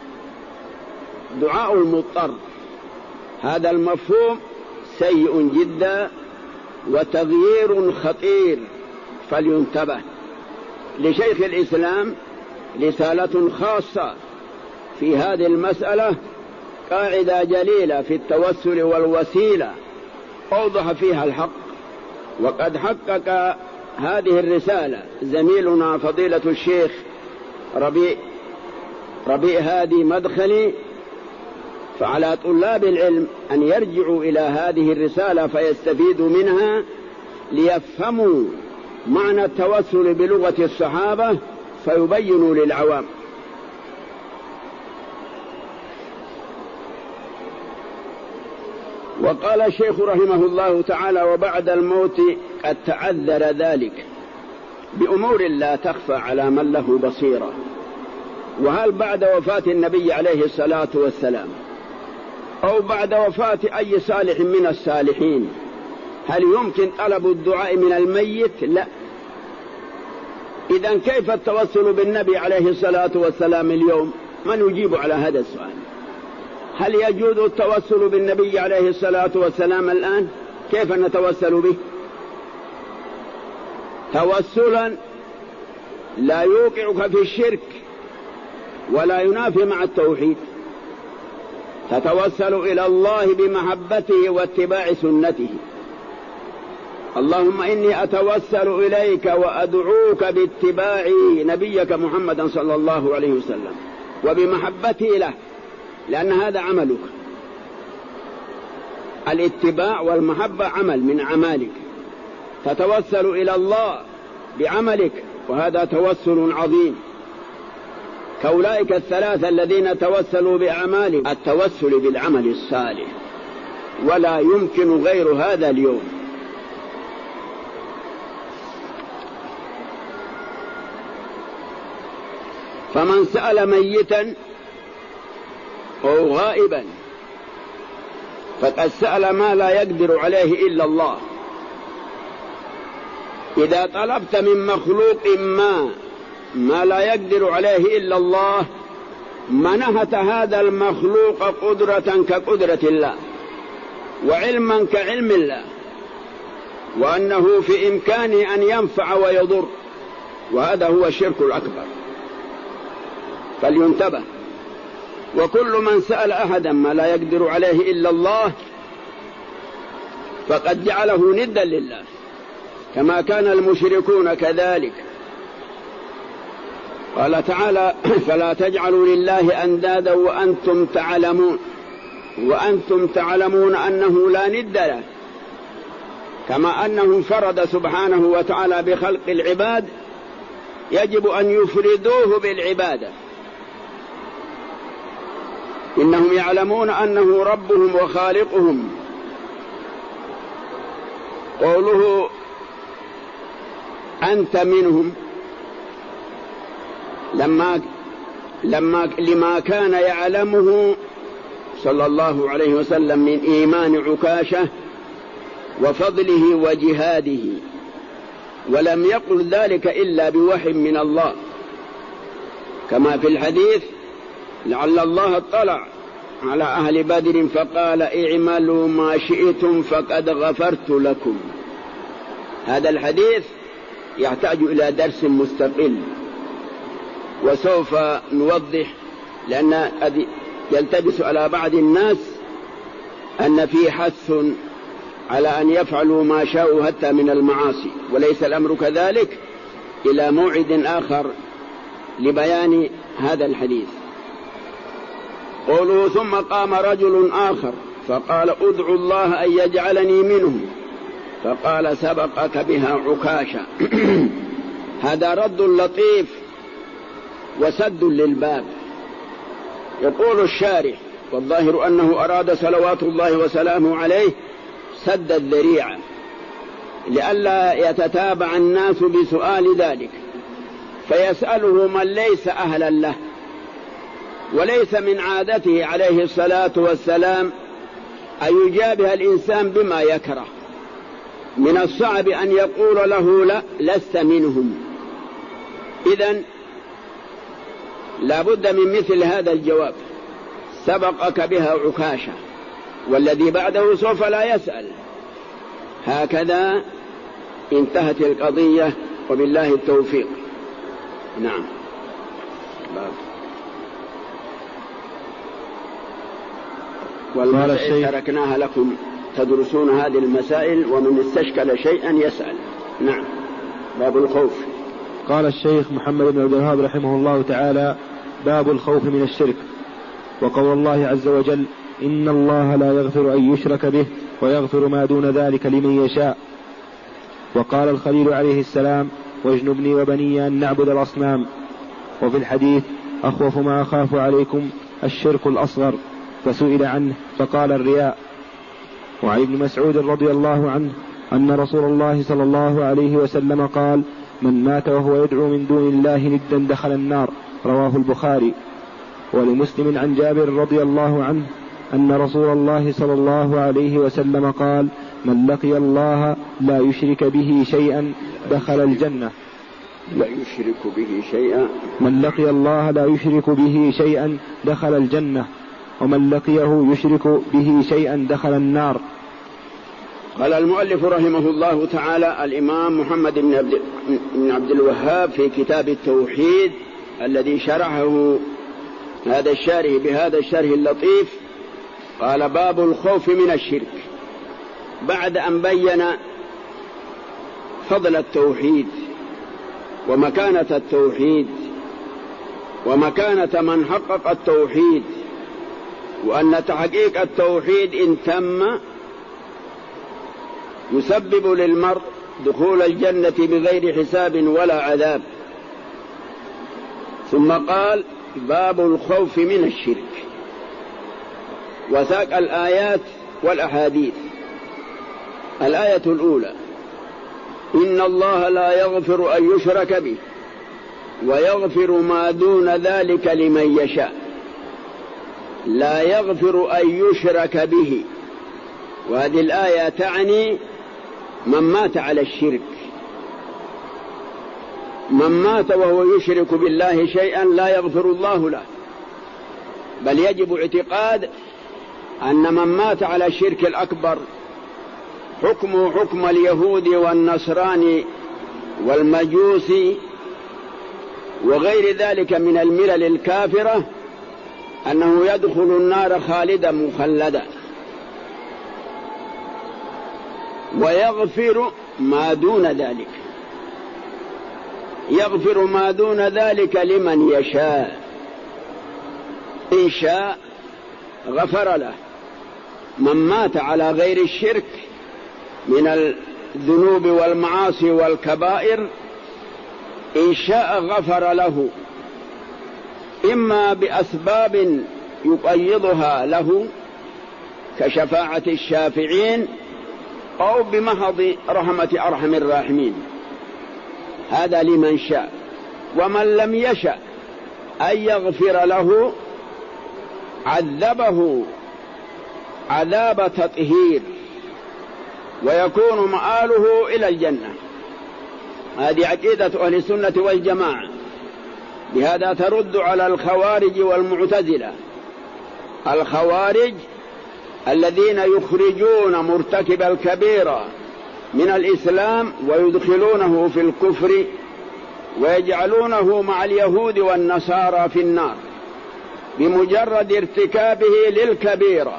دعاء المضطر. هذا المفهوم سيء جدا وتغيير خطير، فلينتبه. لشيخ الإسلام رسالة خاصة في هذه المسألة، قاعدة جليلة في التوسل والوسيلة أوضح فيها الحق وقد حقق هذه الرسالة زميلنا فضيلة الشيخ ربيع هادي مدخلي، فعلى طلاب العلم أن يرجعوا إلى هذه الرسالة فيستفيدوا منها ليفهموا معنى التوسل بلغة الصحابة فيبينوا للعوام. وقال الشيخ رحمه الله تعالى: وبعد الموت قد تعذر ذلك بأمور لا تخفى على من له بصيرة. وهل بعد وفاة النبي عليه الصلاة والسلام أو بعد وفاة أي صالح من الصالحين هل يمكن طلب الدعاء من الميت؟ لا. إذن كيف التوسل بالنبي عليه الصلاة والسلام اليوم؟ من يجيب على هذا السؤال؟ هل يجوز التوسل بالنبي عليه الصلاة والسلام الآن؟ كيف نتوسل به؟ توسلا لا يوقعك في الشرك ولا ينافي مع التوحيد. تتوسل إلى الله بمحبته واتباع سنته. اللهم إني أتوسل إليك وأدعوك باتباع نبيك محمد صلى الله عليه وسلم وبمحبته له، لأن هذا عملك. الاتباع والمحبة عمل من أعمالك، تتوسل إلى الله بعملك، وهذا توسل عظيم كأولئك الثلاثة الذين توسلوا بأعمالهم. التوسل بالعمل الصالح ولا يمكن غير هذا اليوم. فمن سأل ميتا أو غائبا فقد سأل ما لا يقدر عليه إلا الله. إذا طلبت من مخلوق ما لا يقدر عليه إلا الله منحت هذا المخلوق قدرة كقدرة الله وعلما كعلم الله، وأنه في إمكانه أن ينفع ويضر، وهذا هو الشرك الأكبر. فلينتبه. وكل من سأل أحدا ما لا يقدر عليه إلا الله فقد جعله ندا لله، كما كان المشركون كذلك. قال تعالى: فلا تجعلوا لله أندادا وأنتم تعلمون أنه لا ند له. كما أنه انفرد سبحانه وتعالى بخلق العباد يجب أن يفردوه بالعبادة. إنهم يعلمون أنه ربهم وخالقهم. قوله أنت منهم لما كان يعلمه صلى الله عليه وسلم من إيمان عكاشة وفضله وجهاده، ولم يقل ذلك إلا بوحي من الله، كما في الحديث: لعل الله اطلع على أهل بدر فقال: اعملوا ما شئتم فقد غفرت لكم. هذا الحديث يحتاج إلى درس مستقل، وسوف نوضح، لأن قد يلتبس على بعض الناس أن في حث على أن يفعلوا ما شاءوا حتى من المعاصي، وليس الأمر كذلك، إلى موعد آخر لبيان هذا الحديث. قوله: ثم قام رجل آخر فقال: ادعوا الله أن يجعلني منهم، فقال: سبقك بها عكاشة. هذا رد لطيف وسد للباب. يقول الشارح: والظاهر أنه أراد صلوات الله وسلامه عليه سد الذريعة لئلا يتتابع الناس بسؤال ذلك، فيسأله من ليس أهلا له، وليس من عادته عليه الصلاة والسلام أن يجابه الإنسان بما يكره. من الصعب أن يقول له: لا، لست منهم. إذن لا بد من مثل هذا الجواب: سبقك بها عكاشة، والذي بعده سوف لا يسأل. هكذا انتهت القضية، وبالله التوفيق. نعم. والمسائل تركناها لكم تدرسون هذه المسائل، ومن استشكل شيئا يسأل. نعم. باب الخوف. قال الشيخ محمد بن عبد الوهاب رحمه الله تعالى: باب الخوف من الشرك. وقول الله عز وجل: إن الله لا يغفر أن يشرك به ويغفر ما دون ذلك لمن يشاء. وقال الخليل عليه السلام: واجنبني وبني أن نعبد الأصنام. وفي الحديث: أخوف ما أخاف عليكم الشرك الأصغر، فسئل عنه فقال: الرياء. وعن ابن مسعود رضي الله عنه أن رسول الله صلى الله عليه وسلم قال: من مات وهو يدعو من دون الله ندا دخل النار. رواه البخاري. ولمسلم عن جابر رضي الله عنه أن رسول الله صلى الله عليه وسلم قال: من لقي الله لا يشرك به شيئا دخل الجنة. لا يشرك به شيئا. من لقي الله لا يشرك به شيئا دخل الجنة، ومن لقيه يشرك به شيئا دخل النار. قال المؤلف رحمه الله تعالى الإمام محمد بن عبد الوهاب في كتاب التوحيد الذي شرحه هذا الشارح بهذا الشرح اللطيف، قال: باب الخوف من الشرك. بعد أن بين فضل التوحيد ومكانة التوحيد ومكانة من حقق التوحيد، وأن تحقيق التوحيد إن تم يسبب للمرء دخول الجنة بغير حساب ولا عذاب، ثم قال: باب الخوف من الشرك، وساق الآيات والأحاديث. الآية الأولى: إن الله لا يغفر أن يشرك به ويغفر ما دون ذلك لمن يشاء. لا يغفر أن يشرك به، وهذه الآية تعني من مات على الشرك. من مات وهو يشرك بالله شيئا لا يغفر الله له، بل يجب اعتقاد أن من مات على الشرك الأكبر حكمه حكم اليهود والنصراني والمجوس وغير ذلك من الملل الكافرة، أنه يدخل النار خالدا مخلدا. ويغفر ما دون ذلك، يغفر ما دون ذلك لمن يشاء. إن شاء غفر له. من مات على غير الشرك من الذنوب والمعاصي والكبائر إن شاء غفر له، إما بأسباب يقيضها له كشفاعة الشافعين، أو بمحض رحمة أرحم الراحمين. هذا لمن شاء. ومن لم يشأ أن يغفر له عذبه عذاب تطهير، ويكون مآله إلى الجنة. هذه عقيدة أهل السنة والجماعة. بهذا ترد على الخوارج والمعتزلة. الخوارج الذين يخرجون مرتكب الكبيرة من الإسلام ويدخلونه في الكفر ويجعلونه مع اليهود والنصارى في النار بمجرد ارتكابه للكبيرة.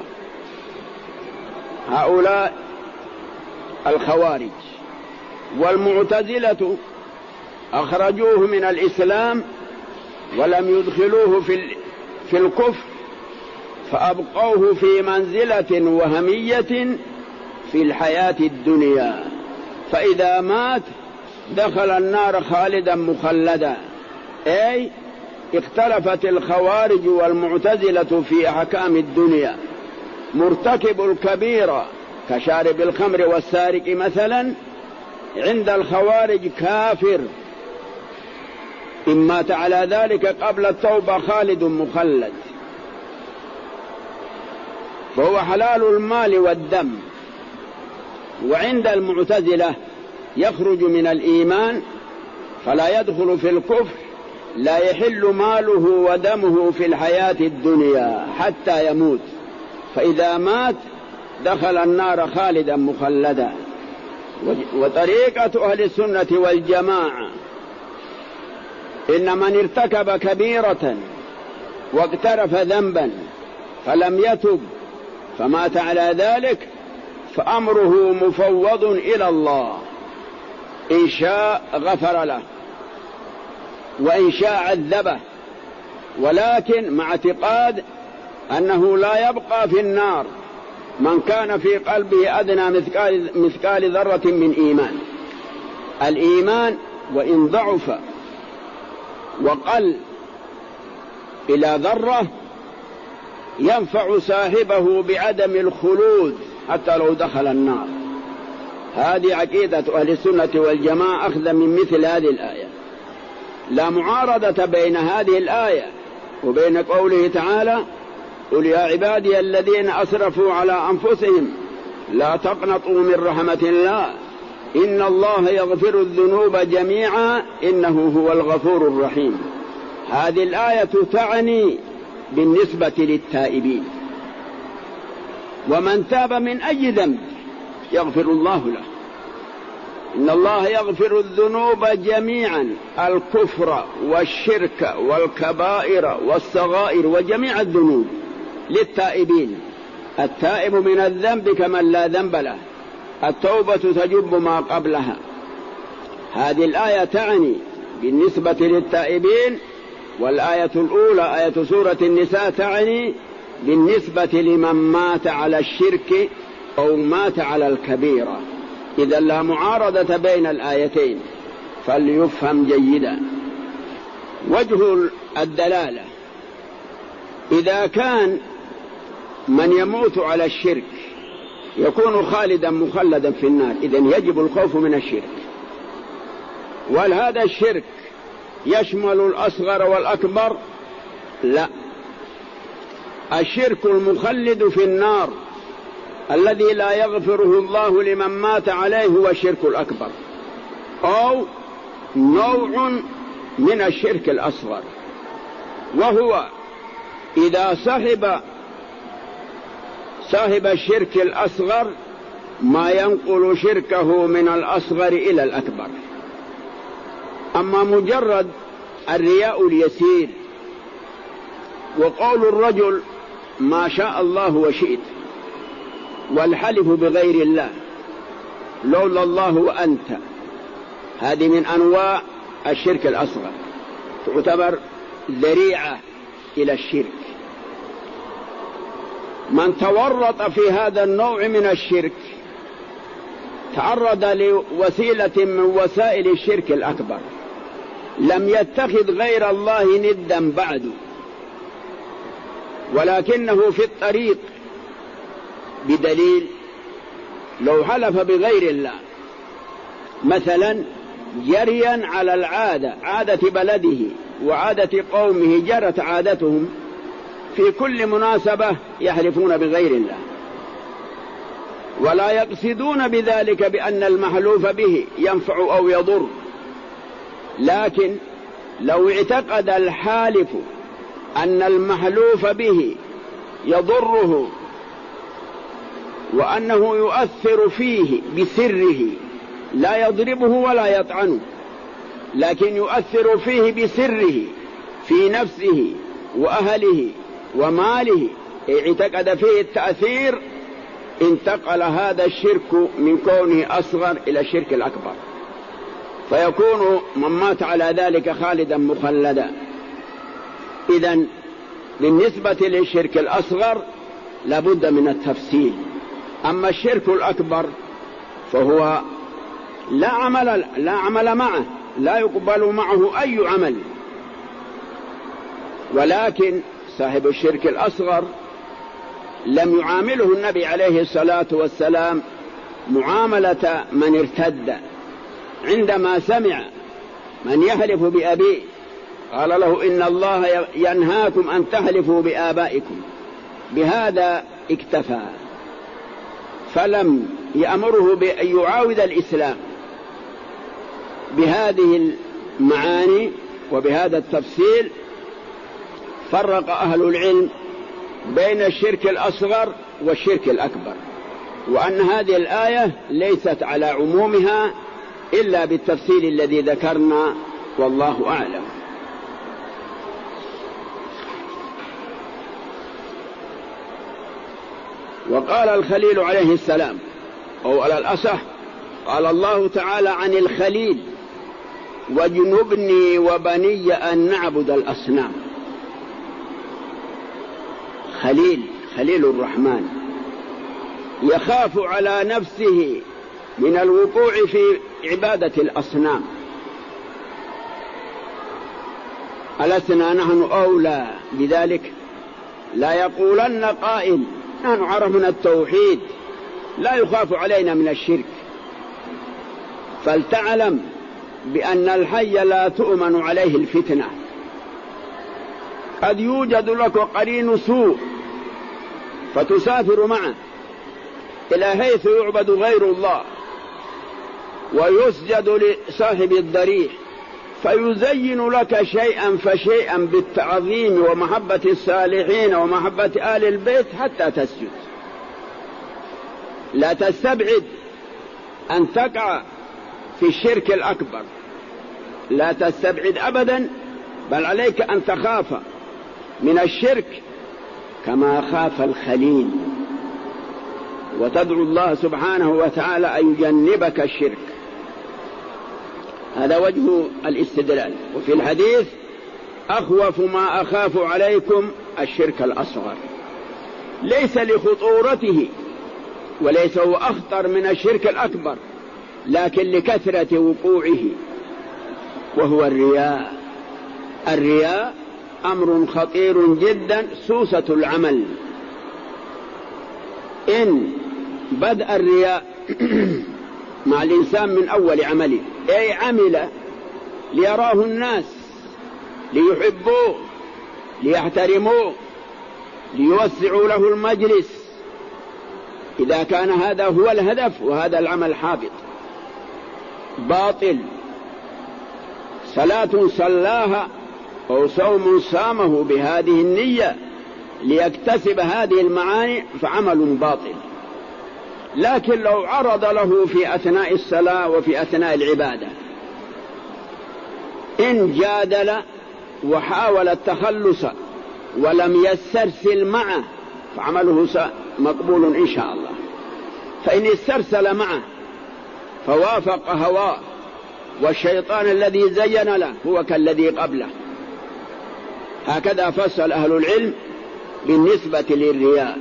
هؤلاء الخوارج. والمعتزلة أخرجوه من الإسلام ولم يدخلوه في الكفر، فأبقوه في منزلة وهمية في الحياة الدنيا، فإذا مات دخل النار خالدا مخلدا. أي اختلفت الخوارج والمعتزلة في أحكام الدنيا. مرتكب الكبيرة كشارب الخمر والسارق مثلا عند الخوارج كافر، إن مات على ذلك قبل التوبة خالد مخلد، فهو حلال المال والدم. وعند المعتزلة يخرج من الإيمان فلا يدخل في الكفر، لا يحل ماله ودمه في الحياة الدنيا حتى يموت، فإذا مات دخل النار خالدا مخلدا. وطريقة أهل السنة والجماعة إن من ارتكب كبيرة واقترف ذنبا فلم يتب فمات على ذلك، فأمره مفوض إلى الله، إن شاء غفر له وإن شاء عذبه، ولكن مع اعتقاد أنه لا يبقى في النار من كان في قلبه أدنى مثقال ذرة من إيمان. الإيمان وإن ضعف وقل إلى ذرة ينفع صاحبه بعدم الخلود حتى لو دخل النار. هذه عقيدة أهل السنة والجماعة أخذا من مثل هذه الآية. لا معارضة بين هذه الآية وبين قوله تعالى: قل يا عبادي الذين أسرفوا على أنفسهم لا تقنطوا من رحمة الله إن الله يغفر الذنوب جميعا إنه هو الغفور الرحيم. هذه الآية تعني بالنسبة للتائبين، ومن تاب من أي ذنب يغفر الله له. إن الله يغفر الذنوب جميعا، الكفر والشرك والكبائر والصغائر وجميع الذنوب للتائبين. التائب من الذنب كمن لا ذنب له، التوبة تجب ما قبلها. هذه الآية تعني بالنسبة للتائبين، والآية الأولى آية سورة النساء تعني بالنسبة لمن مات على الشرك أو مات على الكبيرة. إذا لا معارضة بين الآيتين فليفهم جيدا. وجه الدلالة: إذا كان من يموت على الشرك يكون خالدا مخلدا في النار، إذن يجب الخوف من الشرك. وهل هذا الشرك يشمل الأصغر والأكبر؟ لا، الشرك المخلد في النار الذي لا يغفره الله لمن مات عليه هو الشرك الأكبر، أو نوع من الشرك الأصغر، وهو إذا صاحب الشرك الأصغر ما ينقل شركه من الأصغر إلى الأكبر. أما مجرد الرياء اليسير وقول الرجل ما شاء الله وشئت والحلف بغير الله لولا الله وأنت، هذه من أنواع الشرك الأصغر، تعتبر ذريعة إلى الشرك. من تورط في هذا النوع من الشرك تعرض لوسيلة من وسائل الشرك الأكبر، لم يتخذ غير الله ندا بعد، ولكنه في الطريق بدليل. لو حلف بغير الله مثلا جريا على عادة بلده وعادة قومه، جرت عادتهم في كل مناسبة يحلفون بغير الله، ولا يقصدون بذلك بأن المحلوف به ينفع أو يضر. لكن لو اعتقد الحالف أن المحلوف به يضره وأنه يؤثر فيه بسره، لا يضربه ولا يطعنه، لكن يؤثر فيه بسره في نفسه وأهله وماله، اعتقد فيه التأثير، انتقل هذا الشرك من كونه أصغر إلى الشرك الأكبر، فيكون من مات على ذلك خالدا مخلدا. إذن بالنسبة للشرك الأصغر لابد من التفصيل. أما الشرك الأكبر فهو لا عمل معه، لا يقبل معه أي عمل. ولكن صاحب الشرك الأصغر لم يعامله النبي عليه الصلاة والسلام معاملة من ارتد. عندما سمع من يحلف بأبيه قال له إن الله ينهاكم أن تحلفوا بآبائكم، بهذا اكتفى، فلم يأمره بأن يعاود الإسلام. بهذه المعاني وبهذا التفصيل فرق أهل العلم بين الشرك الأصغر والشرك الأكبر، وأن هذه الآية ليست على عمومها إلا بالتفصيل الذي ذكرنا، والله أعلم. وقال الخليل عليه السلام أو على الأصح قال الله تعالى عن الخليل: واجنبني وبني أن نعبد الأصنام. خليل الرحمن يخاف على نفسه من الوقوع في عبادة الأصنام. ألسنا نحن أولى بذلك؟ لا يقولن قائل: نحن عرفنا التوحيد، لا يخاف علينا من الشرك. فلتعلم بأن الحي لا تؤمن عليه الفتنة. قد يوجد لك قرين سوء فتسافر معه إلى حيث يعبد غير الله ويسجد لصاحب الضريح، فيزين لك شيئا فشيئا بالتعظيم ومحبة الصالحين ومحبة آل البيت حتى تسجد. لا تستبعد أن تقع في الشرك الأكبر، لا تستبعد أبدا، بل عليك أن تخاف من الشرك كما خاف الخليل، وتدعو الله سبحانه وتعالى أن يجنبك الشرك. هذا وجه الاستدلال. وفي الحديث: أخوف ما أخاف عليكم الشرك الأصغر، ليس لخطورته وليس هو أخطر من الشرك الأكبر، لكن لكثرة وقوعه، وهو الرياء. الرياء أمر خطير جدا، سوسة العمل. إن بدأ الرياء مع الإنسان من أول عمله، أي عمل ليراه الناس، ليحبوه، ليحترموه، ليوسعوا له المجلس، إذا كان هذا هو الهدف، وهذا العمل حابط باطل. صلاة صلاها أو صوم صامه بهذه النية ليكتسب هذه المعاني فعمل باطل. لكن لو عرض له في أثناء الصلاة وفي أثناء العبادة إن جادل وحاول التخلص ولم يسترسل معه فعمله مقبول إن شاء الله. فإن استرسل معه فوافق هواه والشيطان الذي زين له هو كالذي قبله. هكذا فصل أهل العلم بالنسبة للرياء.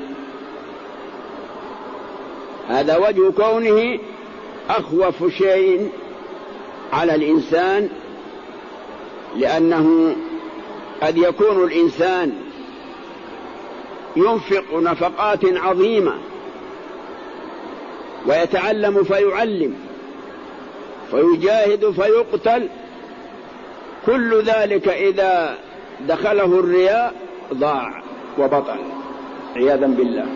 هذا وجه كونه أخوف شيء على الإنسان، لأنه قد يكون الإنسان ينفق نفقات عظيمة ويتعلم فيعلم فيجاهد فيقتل، كل ذلك إذا دخله الرياء ضاع وبطل عياذا بالله.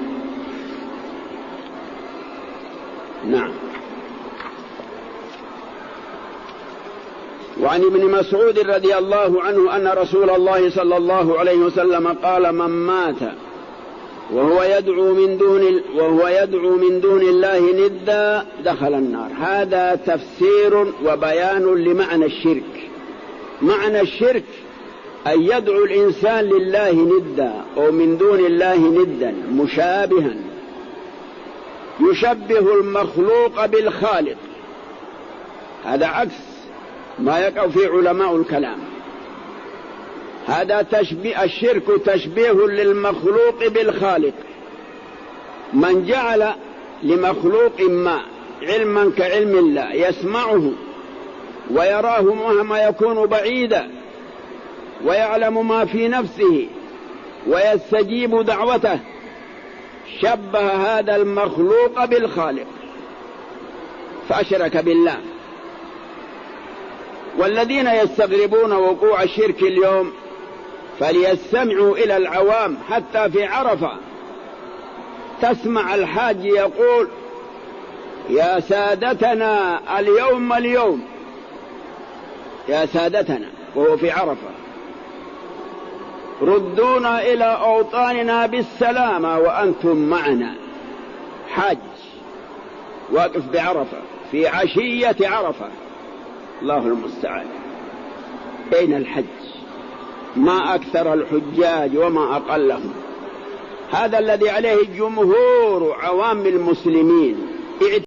نعم. وعن ابن مسعود رضي الله عنه أن رسول الله صلى الله عليه وسلم قال: من مات وهو يدعو من دون الله ندا دخل النار. هذا تفسير وبيان لمعنى الشرك. معنى الشرك أن يدعو الإنسان لله ندا أو من دون الله ندا مشابها، يشبه المخلوق بالخالق. هذا عكس ما يقع في علماء الكلام. هذا تشبيه، الشرك تشبيه للمخلوق بالخالق. من جعل لمخلوق ما علما كعلم الله يسمعه ويراه مهما يكون بعيدا ويعلم ما في نفسه ويستجيب دعوته، شبه هذا المخلوق بالخالق فأشرك بالله. والذين يستغربون وقوع الشرك اليوم فليستمعوا إلى العوام. حتى في عرفة تسمع الحاج يقول: يا سادتنا اليوم يا سادتنا، وهو في عرفة، ردونا إلى أوطاننا بالسلامة وأنتم معنا. حج واقف بعرفة في عشية عرفة، الله المستعان. أين الحج؟ ما أكثر الحجاج وما أقلهم. هذا الذي عليه جمهور عوام المسلمين.